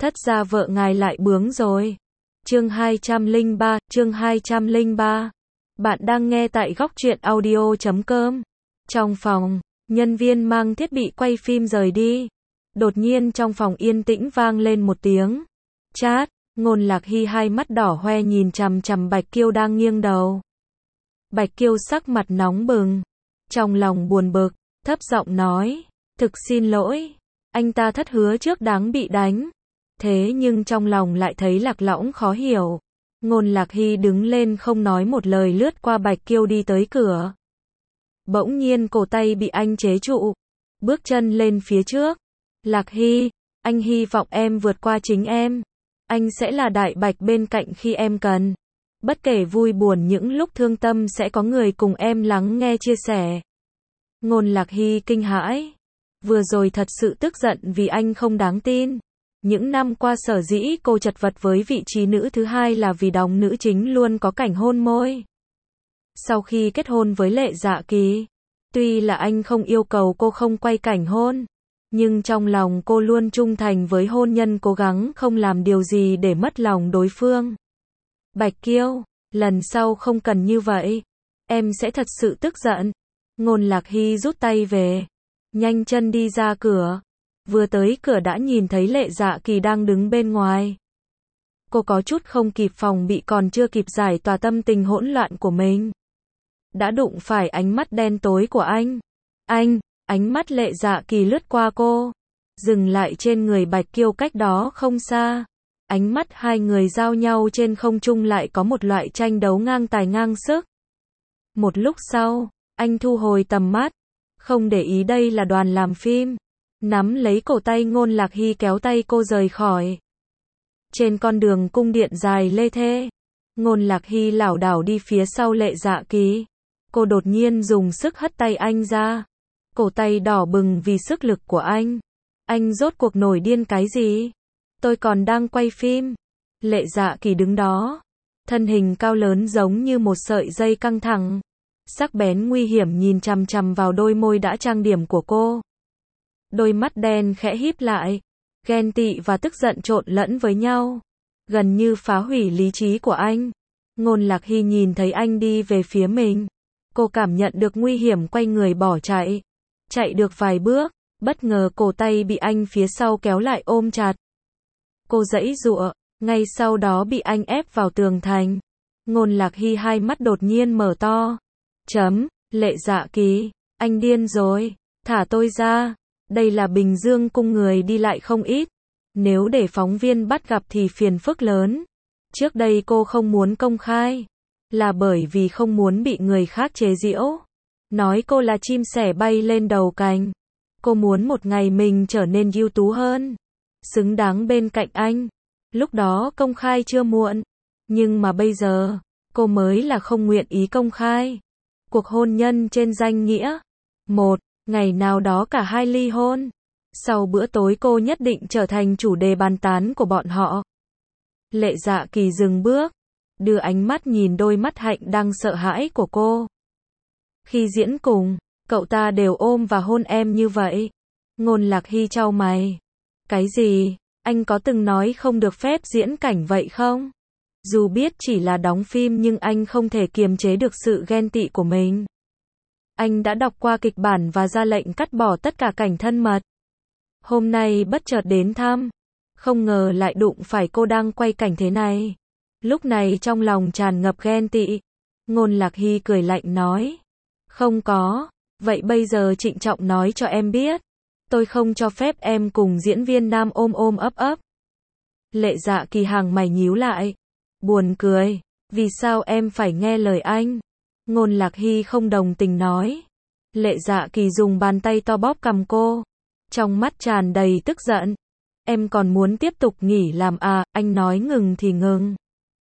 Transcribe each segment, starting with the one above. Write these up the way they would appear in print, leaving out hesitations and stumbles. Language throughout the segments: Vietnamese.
Thất gia vợ ngài lại bướng rồi. Chương 203. Bạn đang nghe tại góc truyện audio.com. Trong phòng, nhân viên mang thiết bị quay phim rời đi. Đột nhiên trong phòng yên tĩnh vang lên một tiếng chát. Ngôn Lạc Hy hai mắt đỏ hoe nhìn chằm chằm Bạch Kiêu đang nghiêng đầu. Bạch Kiêu sắc mặt nóng bừng, trong lòng buồn bực, thấp giọng nói, thực xin lỗi, anh ta thất hứa trước đáng bị đánh. Thế nhưng trong lòng lại thấy lạc lõng khó hiểu. Ngôn Lạc Hy đứng lên không nói một lời lướt qua Bạch Kiêu đi tới cửa. Bỗng nhiên cổ tay bị anh chế trụ, bước chân lên phía trước. Lạc Hy, anh hy vọng em vượt qua chính em. Anh sẽ là đại bạch bên cạnh khi em cần. Bất kể vui buồn những lúc thương tâm sẽ có người cùng em lắng nghe chia sẻ. Ngôn Lạc Hy kinh hãi. Vừa rồi thật sự tức giận vì anh không đáng tin. Những năm qua sở dĩ cô chật vật với vị trí nữ thứ hai là vì đóng nữ chính luôn có cảnh hôn môi. Sau khi kết hôn với Lệ Dạ Kỳ, tuy là anh không yêu cầu cô không quay cảnh hôn, nhưng trong lòng cô luôn trung thành với hôn nhân, cố gắng không làm điều gì để mất lòng đối phương. Bạch Kiêu, lần sau không cần như vậy. Em sẽ thật sự tức giận. Ngôn Lạc Hy rút tay về, nhanh chân đi ra cửa. Vừa tới cửa đã nhìn thấy Lệ Dạ Kỳ đang đứng bên ngoài. Cô có chút không kịp phòng bị, còn chưa kịp giải tỏa tâm tình hỗn loạn của mình, đã đụng phải ánh mắt đen tối của anh. Ánh mắt Lệ Dạ Kỳ lướt qua cô, dừng lại trên người Bạch Kiêu cách đó không xa. Ánh mắt hai người giao nhau trên không trung, lại có một loại tranh đấu ngang tài ngang sức. Một lúc sau, anh thu hồi tầm mắt, không để ý đây là đoàn làm phim, nắm lấy cổ tay Ngôn Lạc Hy kéo tay cô rời khỏi. Trên con đường cung điện dài lê thê, Ngôn Lạc Hy lảo đảo đi phía sau Lệ Dạ Kỳ. Cô đột nhiên dùng sức hất tay anh ra. Cổ tay đỏ bừng vì sức lực của anh. Anh rốt cuộc nổi điên cái gì? Tôi còn đang quay phim. Lệ Dạ Kỳ đứng đó, thân hình cao lớn giống như một sợi dây căng thẳng, sắc bén nguy hiểm nhìn chằm chằm vào đôi môi đã trang điểm của cô. Đôi mắt đen khẽ híp lại, ghen tị và tức giận trộn lẫn với nhau, gần như phá hủy lý trí của anh. Ngôn Lạc Hy nhìn thấy anh đi về phía mình, cô cảm nhận được nguy hiểm, quay người bỏ chạy. Chạy được vài bước, bất ngờ cổ tay bị anh phía sau kéo lại ôm chặt. Cô giãy giụa, ngay sau đó bị anh ép vào tường thành. Ngôn Lạc Hy hai mắt đột nhiên mở to. Lệ Dạ Kỳ, anh điên rồi, thả tôi ra. Đây là Bình Dương cung, người đi lại không ít. Nếu để phóng viên bắt gặp thì phiền phức lớn. Trước đây cô không muốn công khai, là bởi vì không muốn bị người khác chế giễu, nói cô là chim sẻ bay lên đầu cành. Cô muốn một ngày mình trở nên ưu tú hơn, xứng đáng bên cạnh anh. Lúc đó công khai chưa muộn, nhưng mà bây giờ, cô mới là không nguyện ý công khai. Cuộc hôn nhân trên danh nghĩa, một ngày nào đó cả hai ly hôn. Sau bữa tối cô nhất định trở thành chủ đề bàn tán của bọn họ. Lệ Dạ Kỳ dừng bước, đưa ánh mắt nhìn đôi mắt hạnh đang sợ hãi của cô. Khi diễn cùng, cậu ta đều ôm và hôn em như vậy. Ngôn Lạc Hy chau mày. Cái gì? Anh có từng nói không được phép diễn cảnh vậy không? Dù biết chỉ là đóng phim nhưng anh không thể kiềm chế được sự ghen tị của mình. Anh đã đọc qua kịch bản và ra lệnh cắt bỏ tất cả cảnh thân mật. Hôm nay bất chợt đến thăm, không ngờ lại đụng phải cô đang quay cảnh thế này. Lúc này trong lòng tràn ngập ghen tị. Ngôn Lạc Hy cười lạnh nói. Không có, vậy bây giờ trịnh trọng nói cho em biết. Tôi không cho phép em cùng diễn viên nam ôm ôm ấp ấp. Lệ Dạ Kỳ hàng mày nhíu lại, buồn cười. Vì sao em phải nghe lời anh? Ngôn Lạc Hy không đồng tình nói. Lệ Dạ Kỳ dùng bàn tay to bóp cằm cô, trong mắt tràn đầy tức giận. Em còn muốn tiếp tục nghỉ làm à? Anh nói ngừng thì ngừng.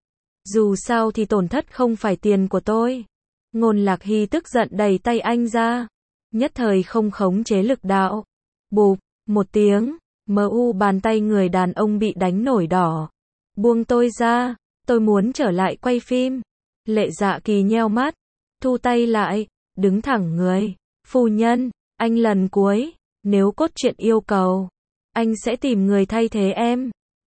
Dù sao thì tổn thất không phải tiền của tôi. Ngôn Lạc Hy tức giận đẩy tay anh ra, nhất thời không khống chế lực đạo. Bụp, một tiếng, bàn tay người đàn ông bị đánh nổi đỏ. Buông tôi ra, tôi muốn trở lại quay phim. Lệ Dạ Kỳ nheo mắt, thu tay lại, đứng thẳng người. Phu nhân, anh lần cuối, nếu cốt truyện yêu cầu, anh sẽ tìm người thay thế em.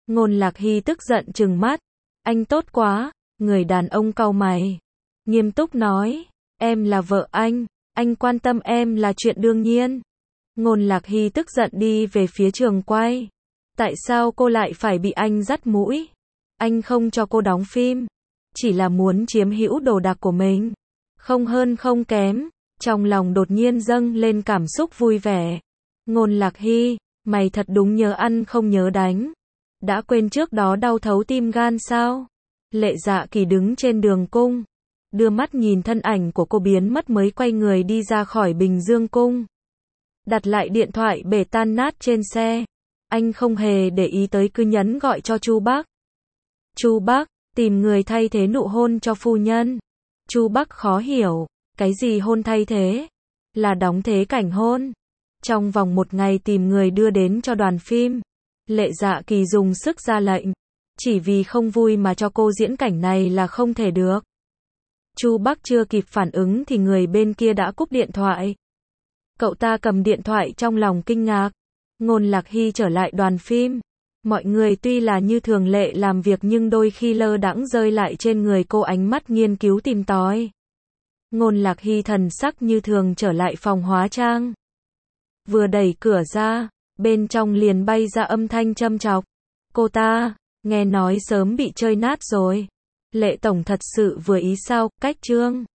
Ngôn Lạc Hy tức giận trừng mắt. Anh tốt quá. Người đàn ông cau mày. Nghiêm túc nói. Em là vợ anh quan tâm em là chuyện đương nhiên. Ngôn Lạc Hy tức giận đi về phía trường quay. Tại sao cô lại phải bị anh dắt mũi? Anh không cho cô đóng phim. Chỉ là muốn chiếm hữu đồ đạc của mình. Không hơn không kém. Trong lòng đột nhiên dâng lên cảm xúc vui vẻ. Ngôn Lạc Hy, mày thật đúng nhớ ăn không nhớ đánh. Đã quên trước đó đau thấu tim gan sao? Lệ Dạ Kỳ đứng trên đường cung. Đưa mắt nhìn thân ảnh của cô biến mất mới quay người đi ra khỏi Bình Dương cung. Đặt lại điện thoại bể tan nát trên xe. Anh không hề để ý tới cứ nhấn gọi cho Chu Bắc. Chu Bắc, tìm người thay thế nụ hôn cho phu nhân. Chu Bắc khó hiểu. Cái gì hôn thay thế? Là đóng thế cảnh hôn. Trong vòng 1 ngày tìm người đưa đến cho đoàn phim. Lệ Dạ Kỳ dùng sức ra lệnh. Chỉ vì không vui mà cho cô diễn cảnh này là không thể được. Chu Bắc chưa kịp phản ứng thì người bên kia đã cúp điện thoại. Cậu ta cầm điện thoại trong lòng kinh ngạc. Ngôn Lạc Hy trở lại đoàn phim. Mọi người tuy là như thường lệ làm việc nhưng đôi khi lơ đãng rơi lại trên người cô ánh mắt nghiên cứu tìm tòi. Ngôn Lạc Hy thần sắc như thường trở lại phòng hóa trang. Vừa đẩy cửa ra, bên trong liền bay ra âm thanh châm chọc. Cô ta, nghe nói sớm bị chơi nát rồi. Lệ tổng thật sự vừa ý sao, cách trương.